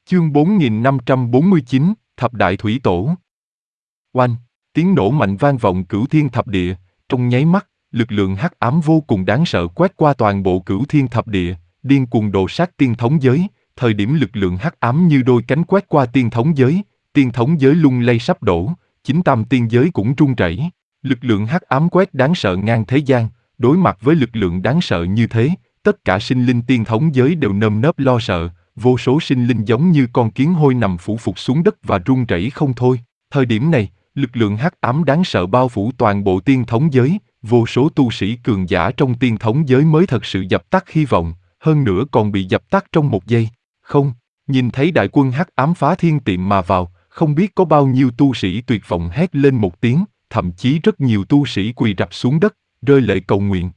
Chương 4549, Thập Đại Thủy Tổ. Oanh, tiếng nổ mạnh vang vọng cửu thiên thập địa, trong nháy mắt, lực lượng hắc ám vô cùng đáng sợ quét qua toàn bộ cửu thiên thập địa, điên cuồng đồ sát tiên thống giới, thời điểm lực lượng hắc ám như đôi cánh quét qua tiên thống giới lung lay sắp đổ, chính tam tiên giới cũng run rẩy. Lực lượng hắc ám quét đáng sợ ngang thế gian, đối mặt với lực lượng đáng sợ như thế, tất cả sinh linh tiên thống giới đều nơm nớp lo sợ, vô số sinh linh giống như con kiến hôi nằm phủ phục xuống đất và run rẩy không thôi. Thời điểm này, lực lượng hắc ám đáng sợ bao phủ toàn bộ tiên thống giới, vô số tu sĩ cường giả trong tiên thống giới mới thật sự dập tắt hy vọng, hơn nữa còn bị dập tắt trong một giây. Không, nhìn thấy đại quân hắc ám phá thiên tiệm mà vào, không biết có bao nhiêu tu sĩ tuyệt vọng hét lên một tiếng, thậm chí rất nhiều tu sĩ quỳ rạp xuống đất, rơi lệ cầu nguyện.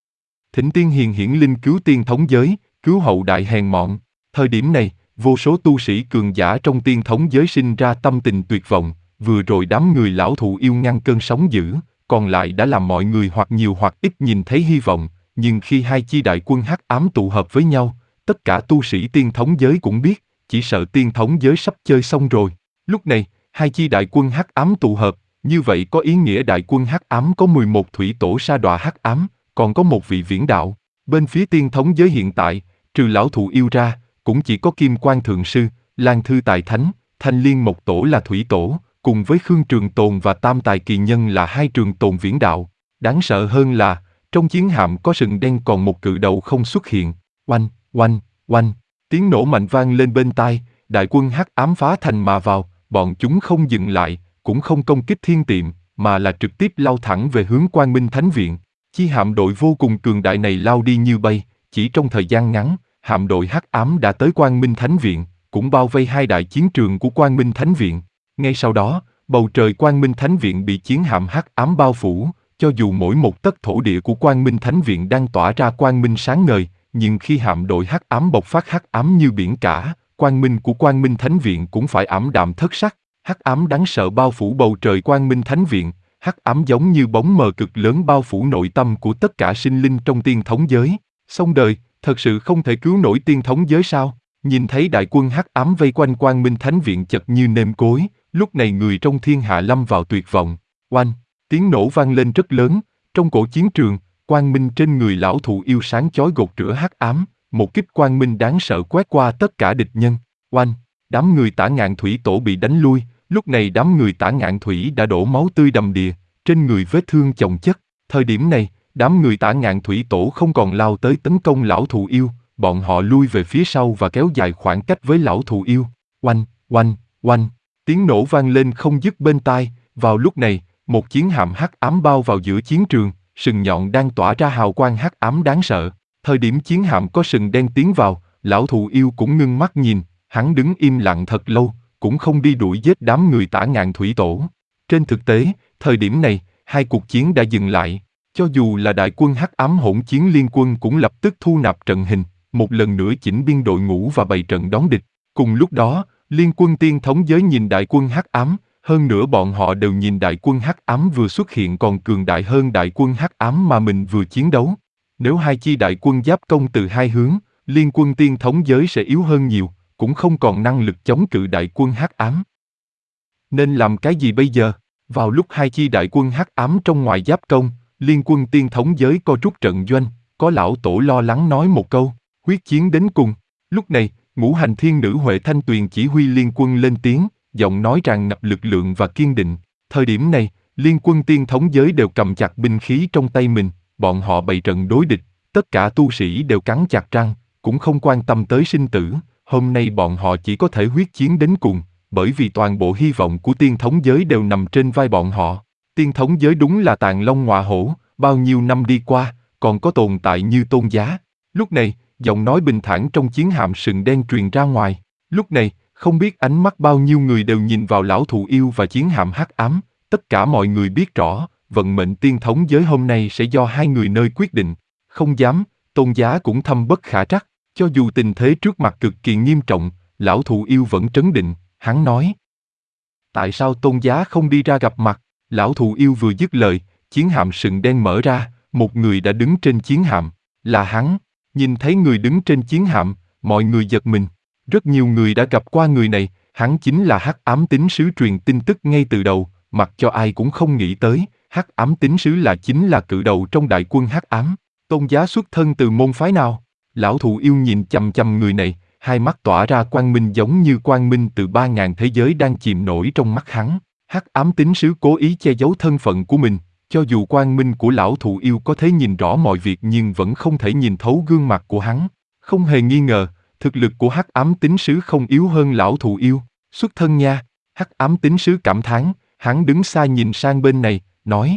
Thỉnh tiên hiền hiển linh cứu tiên thống giới, cứu hậu đại hèn mọn. Thời điểm này, vô số tu sĩ cường giả trong tiên thống giới sinh ra tâm tình tuyệt vọng, vừa rồi đám người lão thụ yêu ngăn cơn sóng dữ, còn lại đã làm mọi người hoặc nhiều hoặc ít nhìn thấy hy vọng, nhưng khi hai chi đại quân hắc ám tụ hợp với nhau, tất cả tu sĩ tiên thống giới cũng biết, chỉ sợ tiên thống giới sắp chơi xong rồi. Lúc này, hai chi đại quân hắc ám tụ hợp, như vậy có ý nghĩa đại quân hắc ám có 11 thủy tổ sa đọa hắc ám, còn có một vị viễn đạo. Bên phía tiên thống giới hiện tại, trừ lão thụ yêu ra, cũng chỉ có Kim Quan Thượng Sư, Lan Thư Tài Thánh, Thanh Liên Mộc Tổ là thủy tổ, cùng với Khương Trường Tồn và Tam Tài Kỳ Nhân là hai trường tồn viễn đạo. Đáng sợ hơn là, trong chiến hạm có sừng đen còn một cự đầu không xuất hiện. Oanh, oanh, oanh, tiếng nổ mạnh vang lên bên tai, đại quân hắc ám phá thành mà vào, bọn chúng không dừng lại, cũng không công kích thiên tiệm, mà là trực tiếp lao thẳng về hướng Quang Minh Thánh Viện. Chi hạm đội vô cùng cường đại này lao đi như bay, chỉ trong thời gian ngắn, hạm đội hắc ám đã tới Quang Minh Thánh Viện, cũng bao vây hai đại chiến trường của Quang Minh Thánh Viện. Ngay sau đó, bầu trời Quang Minh Thánh Viện bị chiến hạm hắc ám bao phủ, cho dù mỗi một tấc thổ địa của Quang Minh Thánh Viện đang tỏa ra quang minh sáng ngời, nhưng khi hạm đội hắc ám bộc phát hắc ám như biển cả, quang minh của Quang Minh Thánh Viện cũng phải ảm đạm thất sắc. Hắc ám đáng sợ bao phủ bầu trời Quang Minh Thánh Viện, hắc ám giống như bóng mờ cực lớn bao phủ nội tâm của tất cả sinh linh trong tiên thống giới. Xong đời, thật sự không thể cứu nổi tiên thống giới sao? Nhìn thấy đại quân hắc ám vây quanh Quang Minh Thánh Viện chật như nêm cối, lúc này người trong thiên hạ lâm vào tuyệt vọng. Oanh, tiếng nổ vang lên rất lớn, trong cổ chiến trường, quang minh trên người lão thụ yêu sáng chói gột rửa hắc ám, một kích quang minh đáng sợ quét qua tất cả địch nhân. Oanh, đám người Tả Ngạn Thủy Tổ bị đánh lui, lúc này đám người Tả Ngạn Thủy đã đổ máu tươi đầm đìa, trên người vết thương chồng chất. Thời điểm này, đám người Tả Ngạn Thủy Tổ không còn lao tới tấn công lão thụ yêu, bọn họ lui về phía sau và kéo dài khoảng cách với lão thụ yêu. Oanh, oanh, oanh, tiếng nổ vang lên không dứt bên tai. Vào lúc này, một chiến hạm hắc ám bao vào giữa chiến trường, sừng nhọn đang tỏa ra hào quang hắc ám đáng sợ. Thời điểm chiến hạm có sừng đen tiến vào, lão thụ yêu cũng ngưng mắt nhìn, hắn đứng im lặng thật lâu, cũng không đi đuổi giết đám người Tả Ngạn Thủy Tổ. Trên thực tế, thời điểm này, hai cuộc chiến đã dừng lại, cho dù là đại quân hắc ám hỗn chiến liên quân cũng lập tức thu nạp trận hình, một lần nữa chỉnh biên đội ngũ và bày trận đón địch. Cùng lúc đó, liên quân tiên thống giới nhìn đại quân hắc ám, hơn nữa bọn họ đều nhìn đại quân hắc ám vừa xuất hiện còn cường đại hơn đại quân hắc ám mà mình vừa chiến đấu. Nếu hai chi đại quân giáp công từ hai hướng, liên quân tiên thống giới sẽ yếu hơn nhiều, cũng không còn năng lực chống cự đại quân hắc ám. Nên làm cái gì bây giờ? Vào lúc hai chi đại quân hắc ám trong ngoài giáp công, liên quân tiên thống giới co rút trận doanh, có lão tổ lo lắng nói một câu, huyết chiến đến cùng. Lúc này, ngũ hành thiên nữ Huệ Thanh Tuyền chỉ huy liên quân lên tiếng, giọng nói tràn ngập lực lượng và kiên định. Thời điểm này, liên quân tiên thống giới đều cầm chặt binh khí trong tay mình, bọn họ bày trận đối địch, tất cả tu sĩ đều cắn chặt răng, cũng không quan tâm tới sinh tử. Hôm nay bọn họ chỉ có thể huyết chiến đến cùng, bởi vì toàn bộ hy vọng của tiên thống giới đều nằm trên vai bọn họ. Tiên thống giới đúng là tàn long ngọa hổ, bao nhiêu năm đi qua, còn có tồn tại như Tôn Giá. Lúc này, giọng nói bình thản trong chiến hạm sừng đen truyền ra ngoài. Lúc này, không biết ánh mắt bao nhiêu người đều nhìn vào lão thụ yêu và chiến hạm hắc ám, tất cả mọi người biết rõ, vận mệnh tiên thống giới hôm nay sẽ do hai người nơi quyết định. Không dám, Tôn Giá cũng thâm bất khả trắc, cho dù tình thế trước mặt cực kỳ nghiêm trọng, lão thụ yêu vẫn trấn định, hắn nói. Tại sao Tôn Giá không đi ra gặp mặt? Lão thụ yêu vừa dứt lời, chiến hạm sừng đen mở ra, một người đã đứng trên chiến hạm, là hắn. Nhìn thấy người đứng trên chiến hạm, mọi người giật mình. Rất nhiều người đã gặp qua người này, hắn chính là Hắc Ám Tín Sứ truyền tin tức ngay từ đầu, mặc cho ai cũng không nghĩ tới, Hắc Ám Tín Sứ chính là cự đầu trong đại quân Hắc Ám. Tôn giá xuất thân từ môn phái nào? Lão thụ yêu nhìn chằm chằm người này, hai mắt tỏa ra quang minh giống như quang minh từ 3.000 thế giới đang chìm nổi trong mắt hắn. Hắc Ám Tín Sứ cố ý che giấu thân phận của mình, cho dù quang minh của lão thụ yêu có thể nhìn rõ mọi việc nhưng vẫn không thể nhìn thấu gương mặt của hắn. Không hề nghi ngờ, thực lực của Hắc Ám Tín Sứ không yếu hơn lão thụ yêu. Xuất thân nha. Hắc Ám Tín Sứ cảm thán, hắn đứng xa nhìn sang bên này, nói: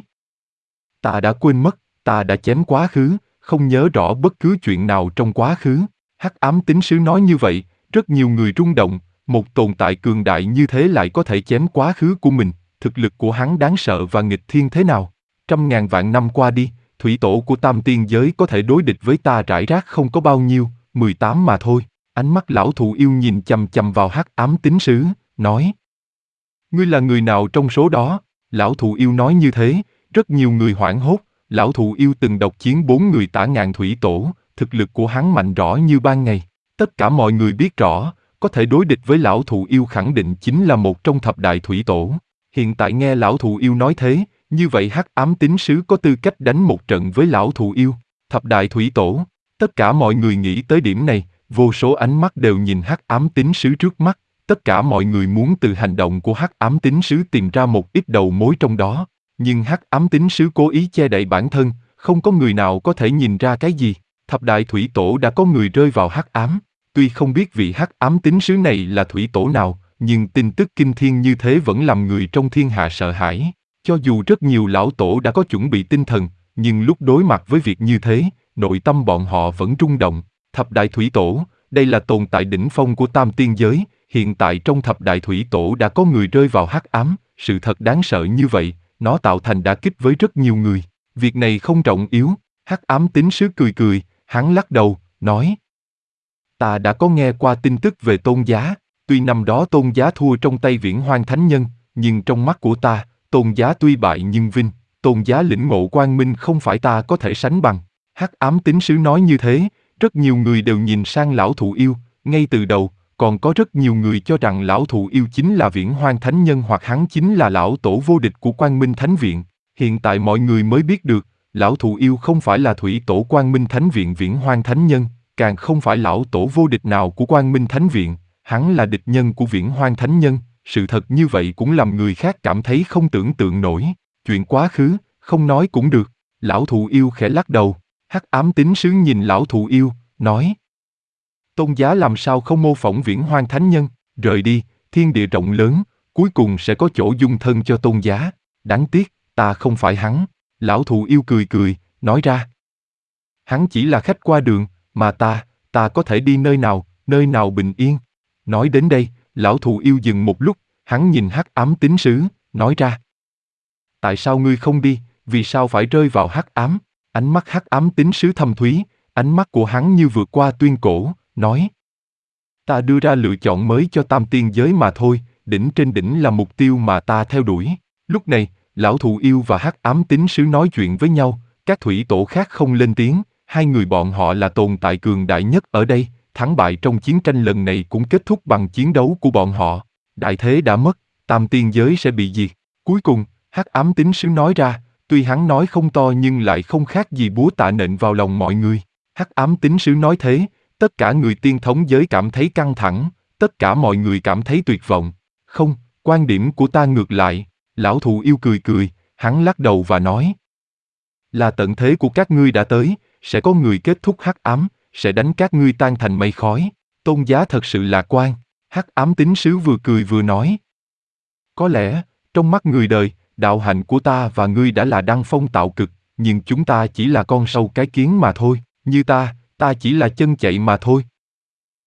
Ta đã quên mất, ta đã chém quá khứ, không nhớ rõ bất cứ chuyện nào trong quá khứ. Hắc Ám Tín Sứ nói như vậy, rất nhiều người rung động, một tồn tại cường đại như thế lại có thể chém quá khứ của mình, thực lực của hắn đáng sợ và nghịch thiên thế nào. 100.000 vạn năm qua đi, thủy tổ của tam tiên giới có thể đối địch với ta rải rác không có bao nhiêu, 18 mà thôi. Ánh mắt lão thụ yêu nhìn chằm chằm vào Hắc Ám Tín Sứ, nói: Ngươi là người nào trong số đó? Lão thụ yêu nói như thế, rất nhiều người hoảng hốt. Lão thụ yêu từng độc chiến 4 người tả ngạn thủy tổ, thực lực của hắn mạnh rõ như ban ngày. Tất cả mọi người biết rõ, có thể đối địch với lão thụ yêu khẳng định chính là một trong thập đại thủy tổ. Hiện tại nghe lão thụ yêu nói thế, như vậy Hắc Ám Tín Sứ có tư cách đánh một trận với lão thụ yêu. Thập đại thủy tổ, tất cả mọi người nghĩ tới điểm này, vô số ánh mắt đều nhìn Hắc Ám Tín Sứ trước mắt. Tất cả mọi người muốn từ hành động của Hắc Ám Tín Sứ tìm ra một ít đầu mối trong đó. Nhưng Hắc Ám Tín Sứ cố ý che đậy bản thân, không có người nào có thể nhìn ra cái gì. Thập đại thủy tổ đã có người rơi vào hắc ám. Tuy không biết vị Hắc Ám Tín Sứ này là thủy tổ nào, nhưng tin tức kinh thiên như thế vẫn làm người trong thiên hạ sợ hãi. Cho dù rất nhiều lão tổ đã có chuẩn bị tinh thần, nhưng lúc đối mặt với việc như thế, nội tâm bọn họ vẫn rung động. Thập đại thủy tổ, đây là tồn tại đỉnh phong của tam tiên giới. Hiện tại trong thập đại thủy tổ đã có người rơi vào hắc ám, sự thật đáng sợ như vậy, nó tạo thành đả kích với rất nhiều người. Việc này không trọng yếu. Hắc Ám Tín Sứ cười cười, hắn lắc đầu, nói: Ta đã có nghe qua tin tức về Tôn giá, tuy năm đó Tôn giá thua trong tay Viễn Hoang Thánh Nhân, nhưng trong mắt của ta, Tôn giá tuy bại nhưng vinh, Tôn giá lĩnh ngộ quang minh không phải ta có thể sánh bằng. Hắc Ám Tín Sứ nói như thế, rất nhiều người đều nhìn sang lão thụ yêu, ngay từ đầu, còn có rất nhiều người cho rằng lão thụ yêu chính là Viễn Hoang Thánh Nhân hoặc hắn chính là lão tổ vô địch của Quang Minh Thánh Viện. Hiện tại mọi người mới biết được, lão thụ yêu không phải là thủy tổ Quang Minh Thánh Viện Viễn Hoang Thánh Nhân, càng không phải lão tổ vô địch nào của Quang Minh Thánh Viện, hắn là địch nhân của Viễn Hoang Thánh Nhân. Sự thật như vậy cũng làm người khác cảm thấy không tưởng tượng nổi. Chuyện quá khứ, không nói cũng được. Lão thụ yêu khẽ lắc đầu. Hắc Ám Tín Sứ nhìn lão thụ yêu, nói: Tôn giá làm sao không mô phỏng Viễn Hoang Thánh Nhân, rời đi, thiên địa rộng lớn, cuối cùng sẽ có chỗ dung thân cho Tôn giá. Đáng tiếc, ta không phải hắn. Lão thụ yêu cười cười, nói ra: Hắn chỉ là khách qua đường, mà ta có thể đi nơi nào bình yên. Nói đến đây, lão thụ yêu dừng một lúc, hắn nhìn Hắc Ám Tín Sứ, nói ra: Tại sao ngươi không đi, vì sao phải rơi vào hắc ám? Ánh mắt Hắc Ám Tín Sứ thâm thúy, ánh mắt của hắn như vượt qua tuyên cổ, nói: Ta đưa ra lựa chọn mới cho tam tiên giới mà thôi, đỉnh trên đỉnh là mục tiêu mà ta theo đuổi. Lúc này, lão thụ yêu và Hắc Ám Tín Sứ nói chuyện với nhau, các thủy tổ khác không lên tiếng, hai người bọn họ là tồn tại cường đại nhất ở đây, thắng bại trong chiến tranh lần này cũng kết thúc bằng chiến đấu của bọn họ. Đại thế đã mất, tam tiên giới sẽ bị diệt. Cuối cùng, Hắc Ám Tín Sứ nói ra, tuy hắn nói không to nhưng lại không khác gì búa tạ nện vào lòng mọi người. Hắc Ám Tín Sứ nói thế, tất cả người tiên thống giới cảm thấy căng thẳng, tất cả mọi người cảm thấy tuyệt vọng. Không, quan điểm của ta ngược lại. Lão thụ yêu cười cười, hắn lắc đầu và nói: Là tận thế của các ngươi đã tới, sẽ có người kết thúc hắc ám, sẽ đánh các ngươi tan thành mây khói. Tôn giá thật sự lạc quan. Hắc Ám Tín Sứ vừa cười vừa nói: Có lẽ, trong mắt người đời, đạo hạnh của ta và ngươi đã là đăng phong tạo cực, nhưng chúng ta chỉ là con sâu cái kiến mà thôi. Như ta chỉ là chân chạy mà thôi.